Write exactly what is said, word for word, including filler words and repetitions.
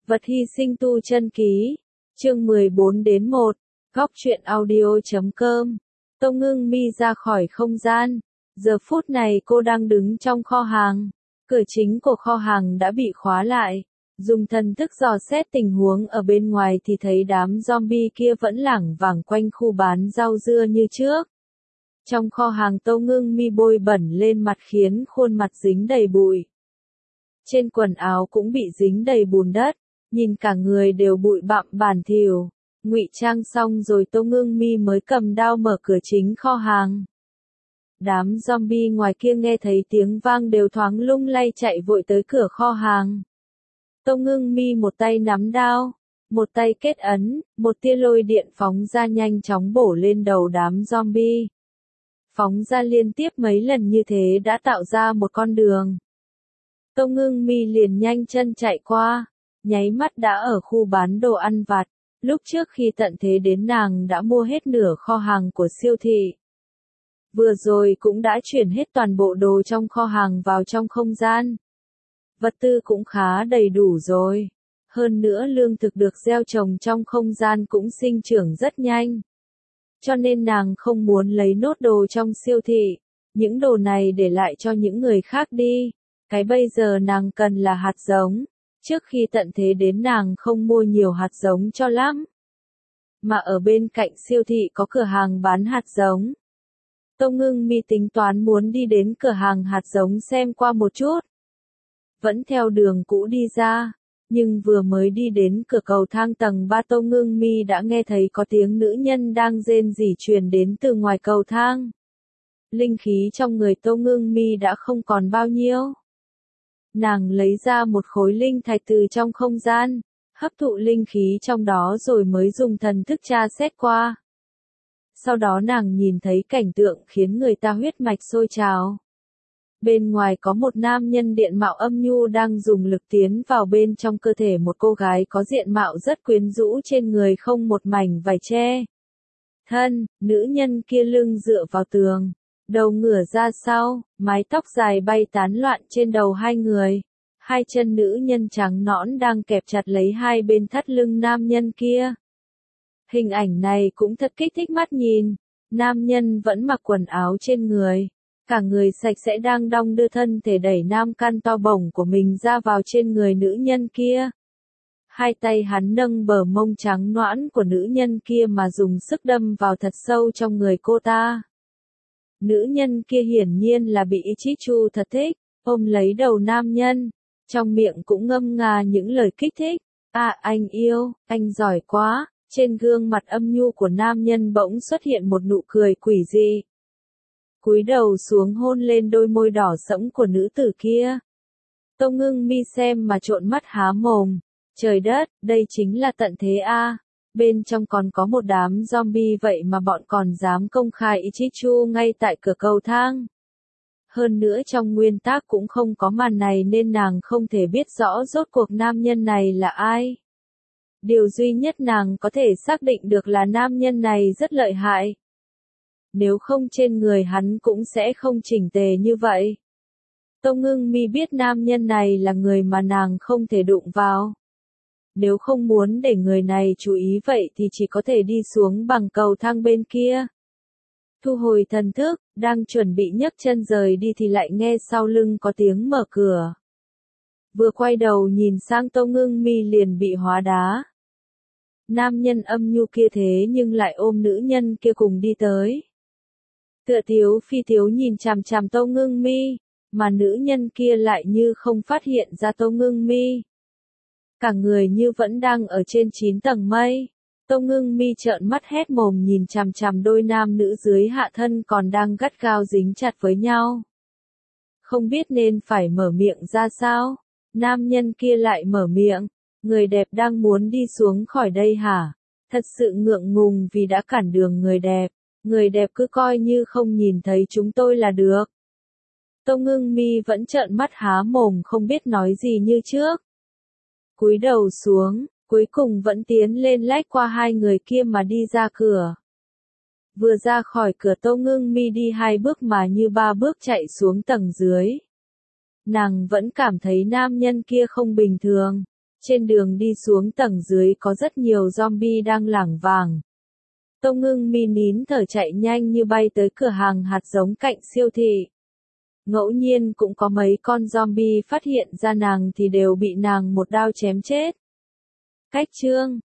Vật hy sinh tu chân ký, chương mười bốn đến một, góc truyện audio chấm com. Tô Ngưng Mi ra khỏi không gian, giờ phút này cô đang đứng trong kho hàng, cửa chính của kho hàng đã bị khóa lại, dùng thần thức dò xét tình huống ở bên ngoài thì thấy đám zombie kia vẫn lảng vảng quanh khu bán rau dưa như trước. Trong kho hàng Tô Ngưng Mi bôi bẩn lên mặt khiến khuôn mặt dính đầy bụi. Trên quần áo cũng bị dính đầy bùn đất, nhìn cả người đều bụi bặm bẩn thỉu. Ngụy trang xong rồi Tô Ngưng Mi mới cầm đao mở cửa chính kho hàng. Đám zombie ngoài kia nghe thấy tiếng vang đều thoáng lung lay chạy vội tới cửa kho hàng. Tô Ngưng Mi một tay nắm đao, một tay kết ấn, một tia lôi điện phóng ra nhanh chóng bổ lên đầu đám zombie. Phóng ra liên tiếp mấy lần như thế đã tạo ra một con đường. Tô Ngưng Mi liền nhanh chân chạy qua, nháy mắt đã ở khu bán đồ ăn vặt. Lúc trước khi tận thế đến nàng đã mua hết nửa kho hàng của siêu thị. Vừa rồi cũng đã chuyển hết toàn bộ đồ trong kho hàng vào trong không gian. Vật tư cũng khá đầy đủ rồi. Hơn nữa lương thực được gieo trồng trong không gian cũng sinh trưởng rất nhanh. Cho nên nàng không muốn lấy nốt đồ trong siêu thị. Những đồ này để lại cho những người khác đi. Cái bây giờ nàng cần là hạt giống. Trước khi tận thế đến nàng không mua nhiều hạt giống cho lắm. Mà ở bên cạnh siêu thị có cửa hàng bán hạt giống. Tô Ngưng Mi tính toán muốn đi đến cửa hàng hạt giống xem qua một chút. Vẫn theo đường cũ đi ra, nhưng vừa mới đi đến cửa cầu thang tầng ba Tô Ngưng Mi đã nghe thấy có tiếng nữ nhân đang rên rỉ truyền đến từ ngoài cầu thang. Linh khí trong người Tô Ngưng Mi đã không còn bao nhiêu. Nàng lấy ra một khối linh thạch từ trong không gian, hấp thụ linh khí trong đó rồi mới dùng thần thức tra xét qua. Sau đó nàng nhìn thấy cảnh tượng khiến người ta huyết mạch sôi trào. Bên ngoài có một nam nhân diện mạo âm nhu đang dùng lực tiến vào bên trong cơ thể một cô gái có diện mạo rất quyến rũ, trên người không một mảnh vải che. Thân, nữ nhân kia lưng dựa vào tường, đầu ngửa ra sau, mái tóc dài bay tán loạn trên đầu hai người. Hai chân nữ nhân trắng nõn đang kẹp chặt lấy hai bên thắt lưng nam nhân kia. Hình ảnh này cũng thật kích thích mắt nhìn. Nam nhân vẫn mặc quần áo trên người. Cả người sạch sẽ đang đong đưa thân thể đẩy nam căn to bổng của mình ra vào trên người nữ nhân kia. Hai tay hắn nâng bờ mông trắng nõn của nữ nhân kia mà dùng sức đâm vào thật sâu trong người cô ta. Nữ nhân kia hiển nhiên là bị Ichichu thật thích, ôm lấy đầu nam nhân. Trong miệng cũng ngâm nga những lời kích thích. À anh yêu, anh giỏi quá. Trên gương mặt âm nhu của nam nhân bỗng xuất hiện một nụ cười quỷ dị. Cúi đầu xuống hôn lên đôi môi đỏ sẫm của nữ tử kia. Tô Ngưng Mi xem mà trộn mắt há mồm. Trời đất, đây chính là tận thế a. Bên trong còn có một đám zombie vậy mà bọn còn dám công khai Ichichu ngay tại cửa cầu thang. Hơn nữa trong nguyên tác cũng không có màn này nên nàng không thể biết rõ rốt cuộc nam nhân này là ai. Điều duy nhất nàng có thể xác định được là nam nhân này rất lợi hại. Nếu không trên người hắn cũng sẽ không chỉnh tề như vậy. Tô Ngưng Mi biết nam nhân này là người mà nàng không thể đụng vào. Nếu không muốn để người này chú ý vậy thì chỉ có thể đi xuống bằng cầu thang bên kia. Thu hồi thần thức, đang chuẩn bị nhấc chân rời đi thì lại nghe sau lưng có tiếng mở cửa. Vừa quay đầu nhìn sang Tô Ngưng Mi liền bị hóa đá. Nam nhân âm nhu kia thế nhưng lại ôm nữ nhân kia cùng đi tới. Tựa thiếu phi thiếu nhìn chằm chằm Tô Ngưng Mi, mà nữ nhân kia lại như không phát hiện ra Tô Ngưng Mi. Cả người như vẫn đang ở trên chín tầng mây. Tô Ngưng Mi trợn mắt hét mồm nhìn chằm chằm đôi nam nữ dưới hạ thân còn đang gắt gao dính chặt với nhau. Không biết nên phải mở miệng ra sao. Nam nhân kia lại mở miệng. Người đẹp đang muốn đi xuống khỏi đây hả? Thật sự ngượng ngùng vì đã cản đường người đẹp. Người đẹp cứ coi như không nhìn thấy chúng tôi là được. Tô Ngưng Mi vẫn trợn mắt há mồm không biết nói gì như trước. Cúi đầu xuống, cuối cùng vẫn tiến lên lách qua hai người kia mà đi ra cửa. Vừa ra khỏi cửa Tô Ngưng Mi đi hai bước mà như ba bước chạy xuống tầng dưới. Nàng vẫn cảm thấy nam nhân kia không bình thường. Trên đường đi xuống tầng dưới có rất nhiều zombie đang lảng vảng. Tông Ngưng Mi nín thở chạy nhanh như bay tới cửa hàng hạt giống cạnh siêu thị. Ngẫu nhiên cũng có mấy con zombie phát hiện ra nàng thì đều bị nàng một đao chém chết. Cách chương